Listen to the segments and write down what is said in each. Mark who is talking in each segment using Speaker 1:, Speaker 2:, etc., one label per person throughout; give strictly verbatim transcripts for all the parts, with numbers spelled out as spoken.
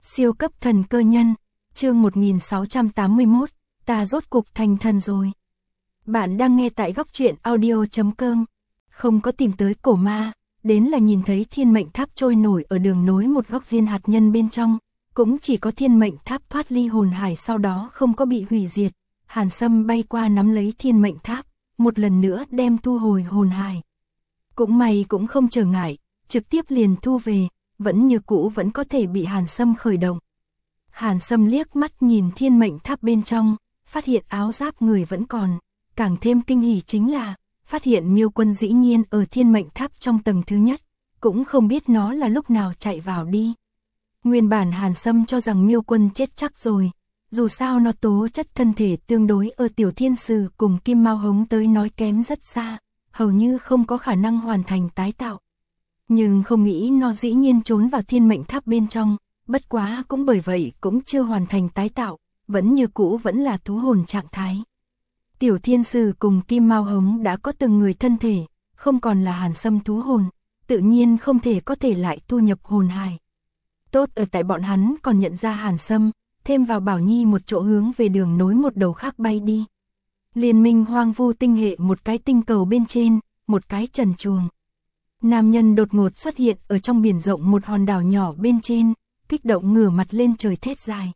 Speaker 1: Siêu cấp thần cơ nhân, chương một nghìn sáu trăm tám mươi mốt, ta rốt cục thành thần rồi. Bạn đang nghe tại góc truyện audio chấm com. Không có tìm tới cổ ma, đến là nhìn thấy thiên mệnh tháp trôi nổi ở đường nối một góc diên hạt nhân bên trong, cũng chỉ có thiên mệnh tháp thoát ly hồn hải sau đó không có bị hủy diệt. Hàn Sâm bay qua nắm lấy thiên mệnh tháp, một lần nữa đem thu hồi hồn hải. Cũng may cũng không trở ngại, trực tiếp liền thu về, vẫn như cũ vẫn có thể bị Hàn Sâm khởi động. Hàn Sâm liếc mắt nhìn thiên mệnh tháp bên trong, phát hiện áo giáp người vẫn còn, càng thêm kinh hỉ chính là, phát hiện Miêu Quân dĩ nhiên ở thiên mệnh tháp trong tầng thứ nhất, cũng không biết nó là lúc nào chạy vào đi. Nguyên bản Hàn Sâm cho rằng Miêu Quân chết chắc rồi, dù sao nó tố chất thân thể tương đối ở Tiểu Thiên Sử cùng Kim Mao Hống tới nói kém rất xa, hầu như không có khả năng hoàn thành tái tạo. Nhưng không nghĩ nó dĩ nhiên trốn vào thiên mệnh tháp bên trong, bất quá cũng bởi vậy cũng chưa hoàn thành tái tạo, vẫn như cũ vẫn là thú hồn trạng thái. Tiểu Thiên Sử cùng Kim Mao Hống đã có từng người thân thể, không còn là Hàn Sâm thú hồn, tự nhiên không thể có thể lại tu nhập hồn hải. Tốt ở tại bọn hắn còn nhận ra Hàn Sâm, thêm vào Bảo Nhi một chỗ hướng về đường nối một đầu khác bay đi. Liên minh hoang vu tinh hệ một cái tinh cầu bên trên, một cái trần truồng. Nam nhân đột ngột xuất hiện ở trong biển rộng một hòn đảo nhỏ bên trên, kích động ngửa mặt lên trời thét dài.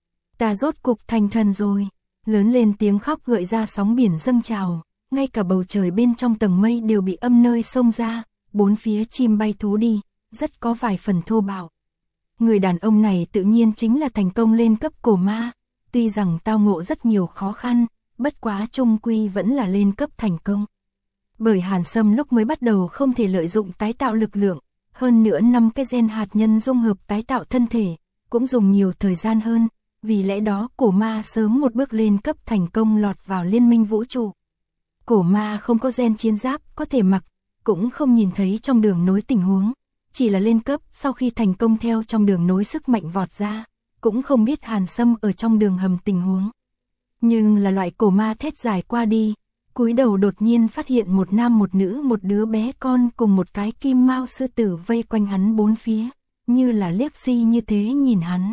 Speaker 1: Ta rốt cục thành thần rồi, lớn lên tiếng khóc gợi ra sóng biển dâng trào, ngay cả bầu trời bên trong tầng mây đều bị âm nơi xông ra, bốn phía chim bay thú đi, rất có vài phần thô bạo. Người đàn ông này tự nhiên chính là thành công lên cấp cổ ma, tuy rằng tao ngộ rất nhiều khó khăn, bất quá chung quy vẫn là lên cấp thành công. Bởi Hàn Sâm lúc mới bắt đầu không thể lợi dụng tái tạo lực lượng, hơn nữa năm cái gen hạt nhân dung hợp tái tạo thân thể, cũng dùng nhiều thời gian hơn, vì lẽ đó cổ ma sớm một bước lên cấp thành công lọt vào liên minh vũ trụ. Cổ ma không có gen chiến giáp có thể mặc, cũng không nhìn thấy trong đường nối tình huống, chỉ là lên cấp sau khi thành công theo trong đường nối sức mạnh vọt ra, cũng không biết Hàn Sâm ở trong đường hầm tình huống. Nhưng là loại cổ ma thét dài qua đi, cúi đầu đột nhiên phát hiện một nam một nữ một đứa bé con cùng một cái kim mao sư tử vây quanh hắn bốn phía, như là liếc si như thế nhìn hắn.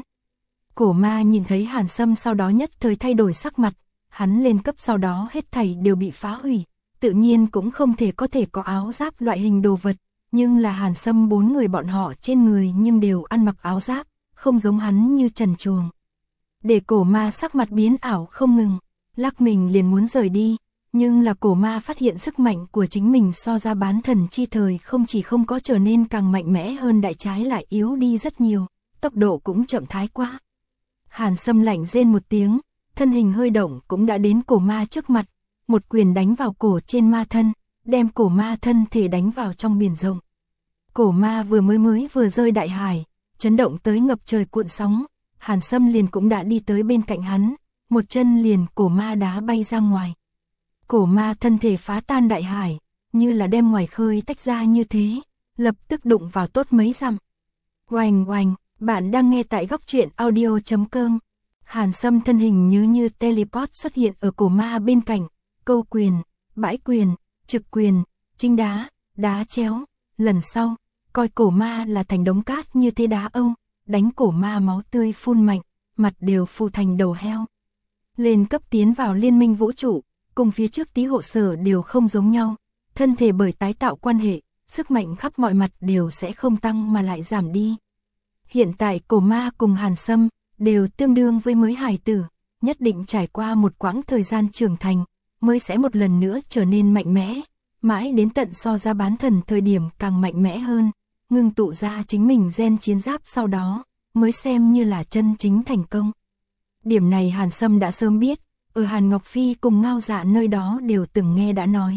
Speaker 1: Cổ ma nhìn thấy Hàn Sâm sau đó nhất thời thay đổi sắc mặt, hắn lên cấp sau đó hết thảy đều bị phá hủy, tự nhiên cũng không thể có thể có áo giáp loại hình đồ vật, nhưng là Hàn Sâm bốn người bọn họ trên người nhưng đều ăn mặc áo giáp, không giống hắn như trần truồng. Để cổ ma sắc mặt biến ảo không ngừng, lắc mình liền muốn rời đi. Nhưng là cổ ma phát hiện sức mạnh của chính mình so ra bán thần chi thời không chỉ không có trở nên càng mạnh mẽ hơn đại trái lại yếu đi rất nhiều, tốc độ cũng chậm thái quá. Hàn Sâm lạnh rên một tiếng, thân hình hơi động cũng đã đến cổ ma trước mặt, một quyền đánh vào cổ trên ma thân, đem cổ ma thân thể đánh vào trong biển rộng. Cổ ma vừa mới mới vừa rơi đại hải, chấn động tới ngập trời cuộn sóng, Hàn Sâm liền cũng đã đi tới bên cạnh hắn, một chân liền cổ ma đá bay ra ngoài. Cổ ma thân thể phá tan đại hải, như là đem ngoài khơi tách ra như thế, lập tức đụng vào tốt mấy dặm. Oanh oanh, bạn đang nghe tại góc truyện audio chấm com. Hàn Sâm thân hình như như teleport xuất hiện ở cổ ma bên cạnh, câu quyền, bãi quyền, trực quyền, chinh đá, đá chéo. Lần sau, coi cổ ma là thành đống cát như thế đá âu, đánh cổ ma máu tươi phun mạnh, mặt đều phù thành đầu heo. Lên cấp tiến vào liên minh vũ trụ, cùng phía trước tí hộ sở đều không giống nhau, thân thể bởi tái tạo quan hệ, sức mạnh khắp mọi mặt đều sẽ không tăng mà lại giảm đi. Hiện tại cổ ma cùng Hàn Sâm đều tương đương với mới hài tử, nhất định trải qua một quãng thời gian trưởng thành, mới sẽ một lần nữa trở nên mạnh mẽ, mãi đến tận so ra bán thần thời điểm càng mạnh mẽ hơn, ngưng tụ ra chính mình gen chiến giáp sau đó, mới xem như là chân chính thành công. Điểm này Hàn Sâm đã sớm biết, ở Hàn Ngọc Phi cùng Ngao Dạ nơi đó đều từng nghe đã nói.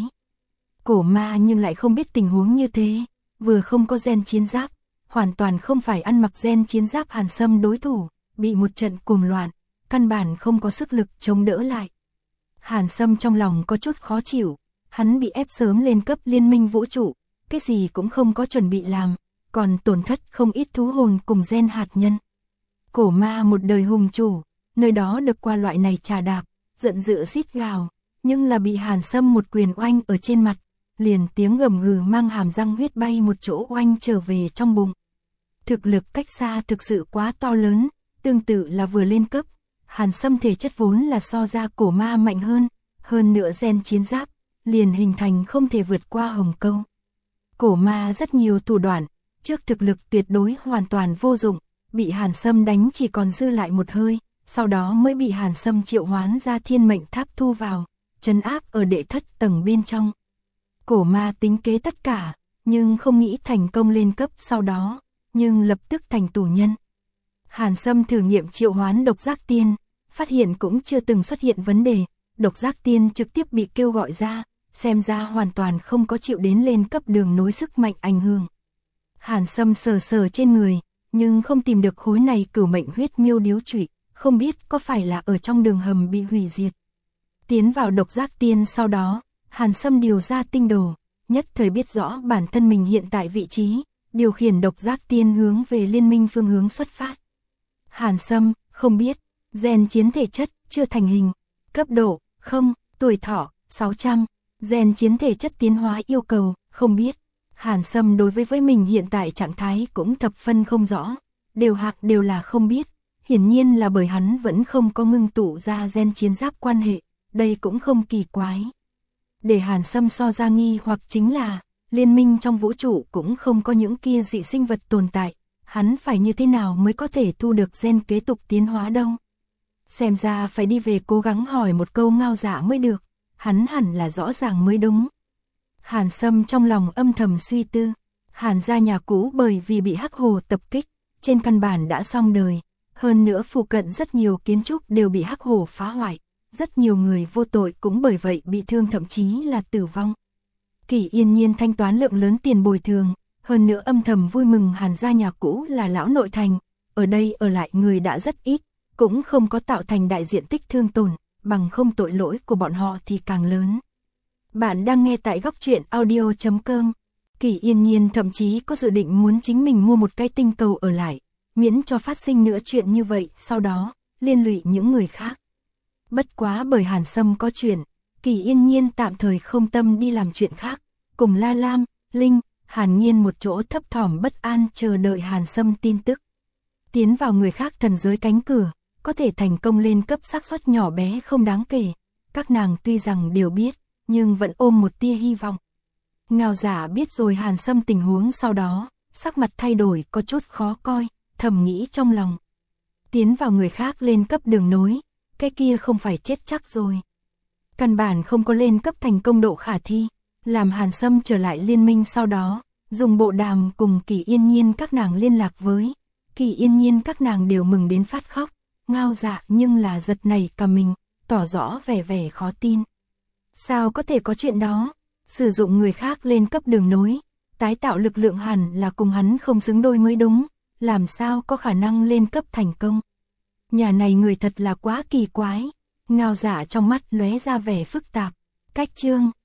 Speaker 1: Cổ ma nhưng lại không biết tình huống như thế, vừa không có gen chiến giáp, hoàn toàn không phải ăn mặc gen chiến giáp Hàn Sâm đối thủ, bị một trận cuồng loạn, căn bản không có sức lực chống đỡ lại. Hàn Sâm trong lòng có chút khó chịu, hắn bị ép sớm lên cấp liên minh vũ trụ, cái gì cũng không có chuẩn bị làm, còn tổn thất không ít thú hồn cùng gen hạt nhân. Cổ ma một đời hùng chủ, nơi đó được qua loại này trà đạp, giận dữ xít gào, nhưng là bị Hàn Sâm một quyền oanh ở trên mặt, liền tiếng gầm gừ mang hàm răng huyết bay một chỗ oanh trở về trong bụng. Thực lực cách xa thực sự quá to lớn, Tương tự là vừa lên cấp, Hàn Sâm thể chất vốn là so ra cổ ma mạnh hơn, hơn nữa gen chiến giáp, liền hình thành không thể vượt qua hồng câu. Cổ ma rất nhiều thủ đoạn, trước thực lực tuyệt đối hoàn toàn vô dụng, bị Hàn Sâm đánh chỉ còn dư lại một hơi, sau đó mới bị Hàn Sâm triệu hoán ra thiên mệnh tháp thu vào, trấn áp ở đệ thất tầng bên trong. Cổ ma tính kế tất cả, nhưng không nghĩ thành công lên cấp sau đó, nhưng lập tức thành tù nhân. Hàn Sâm thử nghiệm triệu hoán độc giác tiên, phát hiện cũng chưa từng xuất hiện vấn đề, độc giác tiên trực tiếp bị kêu gọi ra, xem ra hoàn toàn không có chịu đến lên cấp đường nối sức mạnh ảnh hưởng. Hàn Sâm sờ sờ trên người, nhưng không tìm được khối này cửu mệnh huyết miêu điếu trụy, không biết có phải là ở trong đường hầm bị hủy diệt. Tiến vào độc giác tiên sau đó, Hàn Sâm điều ra tinh đồ, nhất thời biết rõ bản thân mình hiện tại vị trí, điều khiển độc giác tiên hướng về liên minh phương hướng xuất phát. Hàn Sâm, không biết, gen chiến thể chất, chưa thành hình, cấp độ, không, tuổi thọ, sáu trăm, gen chiến thể chất tiến hóa yêu cầu, không biết. Hàn Sâm đối với với mình hiện tại trạng thái cũng thập phân không rõ, đều hạc đều là không biết, hiển nhiên là bởi hắn vẫn không có ngưng tụ ra gen chiến giáp quan hệ, đây cũng không kỳ quái. Để Hàn Sâm so ra nghi hoặc chính là, liên minh trong vũ trụ cũng không có những kia dị sinh vật tồn tại, hắn phải như thế nào mới có thể thu được gen kế tục tiến hóa đâu. Xem ra phải đi về cố gắng hỏi một câu Ngao Dạ mới được, hắn hẳn là rõ ràng mới đúng. Hàn Sâm trong lòng âm thầm suy tư, Hàn gia nhà cũ bởi vì bị Hắc Hồ tập kích, trên căn bản đã xong đời, hơn nữa phụ cận rất nhiều kiến trúc đều bị Hắc Hồ phá hoại, rất nhiều người vô tội cũng bởi vậy bị thương thậm chí là tử vong. Kỷ Yên Nhiên thanh toán lượng lớn tiền bồi thường, hơn nữa âm thầm vui mừng Hàn gia nhà cũ là lão nội thành, ở đây ở lại người đã rất ít, cũng không có tạo thành đại diện tích thương tổn, bằng không tội lỗi của bọn họ thì càng lớn. Bạn đang nghe tại góc truyện audio chấm com. Kỷ Yên Nhiên thậm chí có dự định muốn chính mình mua một cái tinh cầu ở lại, miễn cho phát sinh nữa chuyện như vậy, sau đó liên lụy những người khác. Bất quá bởi Hàn Sâm có chuyện, Kỷ Yên Nhiên tạm thời không tâm đi làm chuyện khác, cùng La Lam, Linh, Hàn Nhiên một chỗ thấp thỏm bất an chờ đợi Hàn Sâm tin tức. Tiến vào người khác thần giới cánh cửa, có thể thành công lên cấp xác suất nhỏ bé không đáng kể, các nàng tuy rằng đều biết, nhưng vẫn ôm một tia hy vọng. Ngao Dạ biết rồi Hàn Sâm tình huống sau đó, sắc mặt thay đổi có chút khó coi, thầm nghĩ trong lòng. Tiến vào người khác lên cấp đường nối, cái kia không phải chết chắc rồi. Căn bản không có lên cấp thành công độ khả thi, làm Hàn Sâm trở lại liên minh sau đó, dùng bộ đàm cùng Kỷ Yên Nhiên các nàng liên lạc với. Kỷ Yên Nhiên các nàng đều mừng đến phát khóc, Ngao Dạ nhưng là giật nảy cả mình, tỏ rõ vẻ vẻ khó tin. Sao có thể có chuyện đó? Sử dụng người khác lên cấp đường nối, tái tạo lực lượng hẳn là cùng hắn không xứng đôi mới đúng, làm sao có khả năng lên cấp thành công? Nhà này người thật là quá kỳ quái. Ngao Dạ trong mắt lóe ra vẻ phức tạp. Cách chương